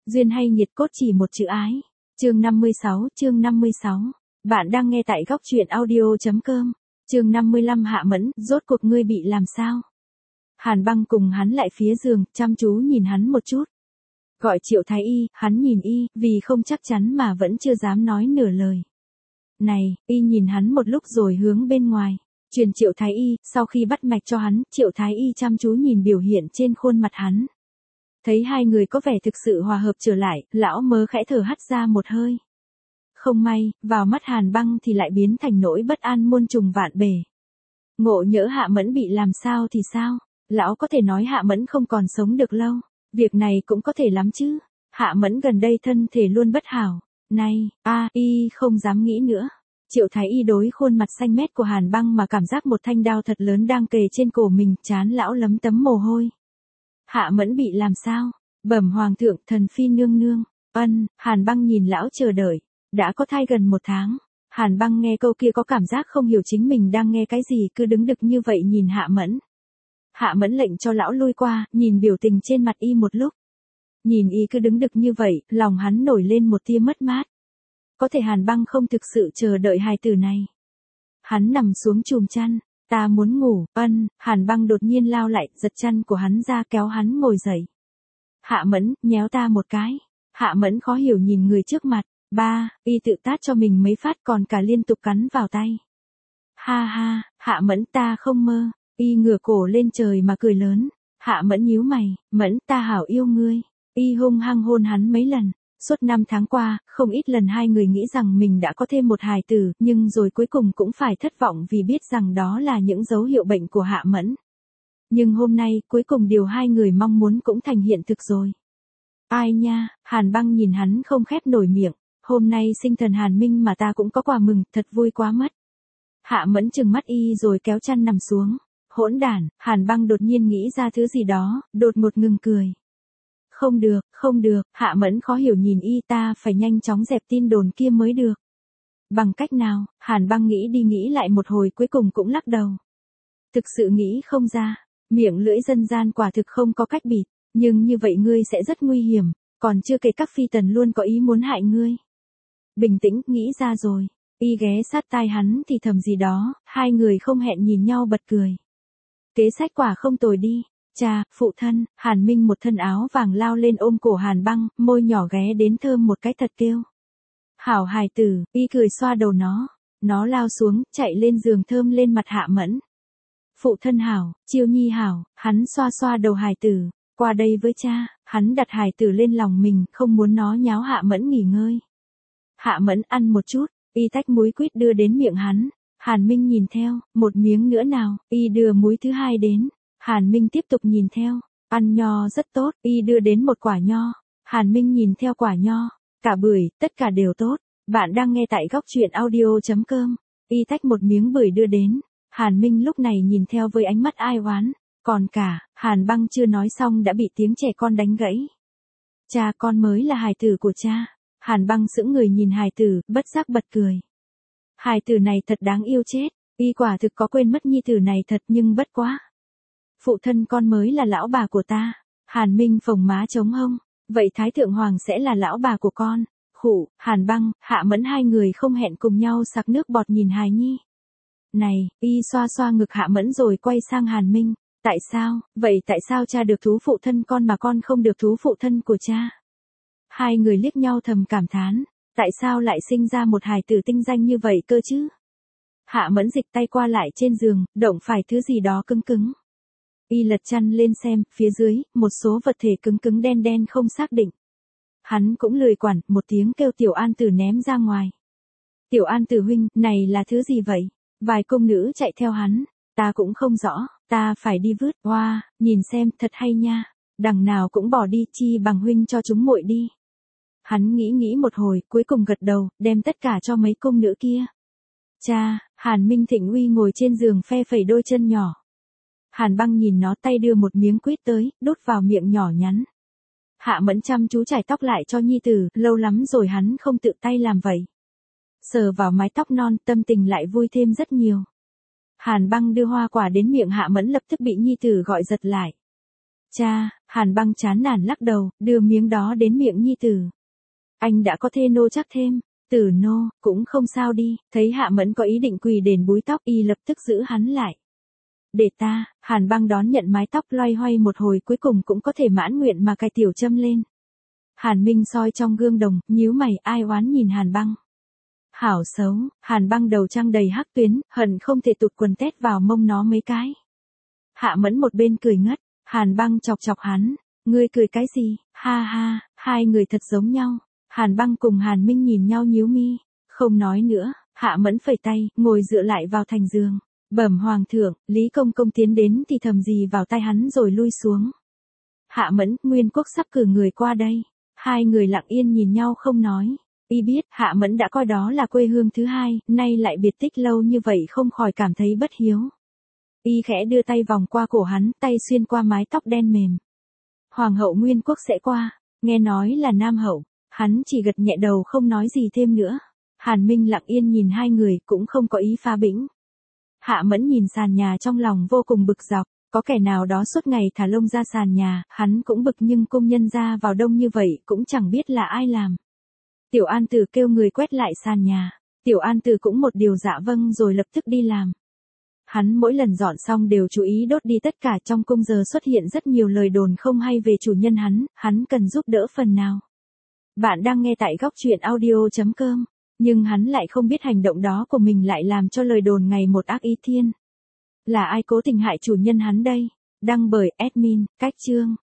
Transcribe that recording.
Duyên hay nhiệt cốt chỉ một chữ ái. Chương 56. Bạn đang nghe tại góc truyện audio.com. Chương 55 Hạ Mẫn, rốt cuộc ngươi bị làm sao? Hàn Băng cùng hắn lại phía giường, chăm chú nhìn hắn một chút. Gọi Triệu Thái Y, hắn nhìn y, vì không chắc chắn mà vẫn chưa dám nói nửa lời. Này, y nhìn hắn một lúc rồi hướng bên ngoài. Truyền Triệu Thái Y, sau khi bắt mạch cho hắn, Triệu Thái Y chăm chú nhìn biểu hiện trên khuôn mặt hắn. Thấy hai người có vẻ thực sự hòa hợp trở lại, lão mớ khẽ thở hắt ra một hơi. Không may, vào mắt Hàn Băng thì lại biến thành nỗi bất an muôn trùng vạn bề. Ngộ nhỡ Hạ Mẫn bị làm sao thì sao? Lão có thể nói Hạ Mẫn không còn sống được lâu. Việc này cũng có thể lắm chứ. Hạ Mẫn gần đây thân thể luôn bất hảo. Này, y không dám nghĩ nữa. Triệu Thái Y đối khuôn mặt xanh mét của Hàn Băng mà cảm giác một thanh đao thật lớn đang kề trên cổ mình, trán lão lấm tấm mồ hôi. Hạ Mẫn bị làm sao? Bẩm Hoàng thượng, thần phi nương nương. Hàn Băng nhìn lão chờ đợi. Đã có thai gần 1 tháng. Hàn Băng nghe câu kia có cảm giác không hiểu chính mình đang nghe cái gì, cứ đứng đực như vậy nhìn Hạ Mẫn. Hạ Mẫn lệnh cho lão lui qua, nhìn biểu tình trên mặt y một lúc. Nhìn y cứ đứng đực như vậy, lòng hắn nổi lên một tia mất mát. Có thể Hàn Băng không thực sự chờ đợi hài tử này. Hắn nằm xuống chùm chăn. Ta muốn ngủ. Hàn Băng đột nhiên lao lại, giật chăn của hắn ra kéo hắn ngồi dậy. Hạ Mẫn, nhéo ta một cái. Hạ Mẫn khó hiểu nhìn người trước mặt. Y tự tát cho mình mấy phát còn cả liên tục cắn vào tay. Ha ha, Hạ Mẫn, ta không mơ. Y ngửa cổ lên trời mà cười lớn. Hạ Mẫn nhíu mày, Mẫn, ta hảo yêu ngươi. Y hung hăng hôn hắn mấy lần. Suốt 5 tháng qua, không ít lần hai người nghĩ rằng mình đã có thêm một hài tử, nhưng rồi cuối cùng cũng phải thất vọng vì biết rằng đó là những dấu hiệu bệnh của Hạ Mẫn. Nhưng hôm nay, cuối cùng điều hai người mong muốn cũng thành hiện thực rồi. Ai nha, Hàn Băng nhìn hắn không khép nổi miệng. Hôm nay sinh thần Hàn Minh mà ta cũng có quà mừng, thật vui quá mất. Hạ Mẫn trừng mắt y rồi kéo chăn nằm xuống. Hỗn đản, Hàn Băng đột nhiên nghĩ ra thứ gì đó, đột ngột ngừng cười. Không được, Hạ Mẫn khó hiểu nhìn y, ta phải nhanh chóng dẹp tin đồn kia mới được. Bằng cách nào? Hàn Băng nghĩ đi nghĩ lại một hồi cuối cùng cũng lắc đầu. Thực sự nghĩ không ra, miệng lưỡi dân gian quả thực không có cách bịt, nhưng như vậy ngươi sẽ rất nguy hiểm, còn chưa kể các phi tần luôn có ý muốn hại ngươi. Bình tĩnh, nghĩ ra rồi. Y ghé sát tai hắn thì thầm gì đó, hai người không hẹn nhìn nhau bật cười. Kế sách quả không tồi đi. Cha, phụ thân. Hàn Minh một thân áo vàng lao lên ôm cổ Hàn Băng, môi nhỏ ghé đến thơm một cái thật kêu. Hảo hài tử, y cười xoa đầu nó. Nó lao xuống, chạy lên giường thơm lên mặt Hạ Mẫn. Phụ thân hảo, Chiêu Nhi hảo, hắn xoa xoa đầu hài tử. Qua đây với cha, hắn đặt hài tử lên lòng mình, không muốn nó nháo Hạ Mẫn nghỉ ngơi. Hạ Mẫn ăn một chút, y tách múi quýt đưa đến miệng hắn. Hàn Minh nhìn theo, một miếng nữa nào, y đưa múi thứ hai đến. Hàn Minh tiếp tục nhìn theo, ăn nho rất tốt, y đưa đến một quả nho. Hàn Minh nhìn theo quả nho, cả bưởi, tất cả đều tốt. Bạn đang nghe tại góc truyện audio.com. Y tách một miếng bưởi đưa đến. Hàn Minh lúc này nhìn theo với ánh mắt ai oán. Còn cả, Hàn Băng chưa nói xong đã bị tiếng trẻ con đánh gãy. Cha, con mới là hài tử của cha. Hàn Băng sững người nhìn hài tử, bất giác bật cười. Hài tử này thật đáng yêu chết, y quả thực có quên mất nhi tử này thật, nhưng bất quá. Phụ thân con mới là lão bà của ta. Hàn Minh phồng má trống hông. Vậy Thái Thượng Hoàng sẽ là lão bà của con. Khụ, Hàn Băng, Hạ Mẫn hai người không hẹn cùng nhau sặc nước bọt nhìn hài nhi. Này, y xoa xoa ngực Hạ Mẫn rồi quay sang Hàn Minh. Tại sao, vậy tại sao cha được thú phụ thân con mà con không được thú phụ thân của cha? Hai người liếc nhau thầm cảm thán. Tại sao lại sinh ra một hài tử tinh danh như vậy cơ chứ? Hạ Mẫn dịch tay qua lại trên giường, động phải thứ gì đó cứng cứng. Y lật chăn lên xem, phía dưới, một số vật thể cứng cứng đen đen không xác định. Hắn cũng lười quản, một tiếng kêu Tiểu An Tử ném ra ngoài. Tiểu An Tử huynh, này là thứ gì vậy? Vài công nữ chạy theo hắn. Ta cũng không rõ, ta phải đi vứt. Wow, nhìn xem, thật hay nha. Đằng nào cũng bỏ đi, chi bằng huynh cho chúng muội đi. Hắn nghĩ một hồi, cuối cùng gật đầu, đem tất cả cho mấy công nữ kia. Cha, Hàn Minh Thịnh Uy ngồi trên giường phe phẩy đôi chân nhỏ. Hàn Băng nhìn nó, tay đưa một miếng quýt tới, đút vào miệng nhỏ nhắn. Hạ Mẫn chăm chú chải tóc lại cho nhi tử, lâu lắm rồi hắn không tự tay làm vậy. Sờ vào mái tóc non, tâm tình lại vui thêm rất nhiều. Hàn Băng đưa hoa quả đến miệng Hạ Mẫn lập tức bị nhi tử gọi giật lại. Cha, Hàn Băng chán nản lắc đầu, đưa miếng đó đến miệng nhi tử. Anh đã có thê nô chắc thêm. Tử nô, cũng không sao đi, thấy Hạ Mẫn có ý định quỳ đền búi tóc y lập tức giữ hắn lại. Để ta, Hàn Băng đón nhận mái tóc loay hoay một hồi cuối cùng cũng có thể mãn nguyện mà cài tiểu châm lên. Hàn Minh soi trong gương đồng, nhíu mày ai oán nhìn Hàn Băng. Hảo xấu, Hàn Băng đầu trăng đầy hắc tuyến, hận không thể tụt quần tét vào mông nó mấy cái. Hạ Mẫn một bên cười ngất, Hàn Băng chọc chọc hắn, ngươi cười cái gì, ha ha, hai người thật giống nhau. Hàn Băng cùng Hàn Minh nhìn nhau nhíu mi, không nói nữa, Hạ Mẫn phẩy tay, ngồi dựa lại vào thành giường. Bẩm hoàng thượng, Lý Công Công tiến đến thì thầm gì vào tai hắn rồi lui xuống. Hạ Mẫn, Nguyên Quốc sắp cử người qua đây. Hai người lặng yên nhìn nhau không nói. Y biết Hạ Mẫn đã coi đó là quê hương thứ hai, nay lại biệt tích lâu như vậy không khỏi cảm thấy bất hiếu. Y khẽ đưa tay vòng qua cổ hắn, tay xuyên qua mái tóc đen mềm. Hoàng hậu Nguyên Quốc sẽ qua, nghe nói là Nam hậu. Hắn chỉ gật nhẹ đầu không nói gì thêm nữa. Hàn Minh lặng yên nhìn hai người cũng không có ý phá bĩnh. Hạ Mẫn nhìn sàn nhà trong lòng vô cùng bực dọc, có kẻ nào đó suốt ngày thả lông ra sàn nhà, hắn cũng bực nhưng công nhân ra vào đông như vậy cũng chẳng biết là ai làm. Tiểu An Tử kêu người quét lại sàn nhà, Tiểu An Tử cũng một điều dạ vâng rồi lập tức đi làm. Hắn mỗi lần dọn xong đều chú ý đốt đi tất cả trong cung giờ xuất hiện rất nhiều lời đồn không hay về chủ nhân hắn cần giúp đỡ phần nào. Bạn đang nghe tại góc truyện audio.com. Nhưng hắn lại không biết hành động đó của mình lại làm cho lời đồn ngày một ác ý thiên. Là ai cố tình hại chủ nhân hắn đây? Đăng bởi admin, Cách Chương.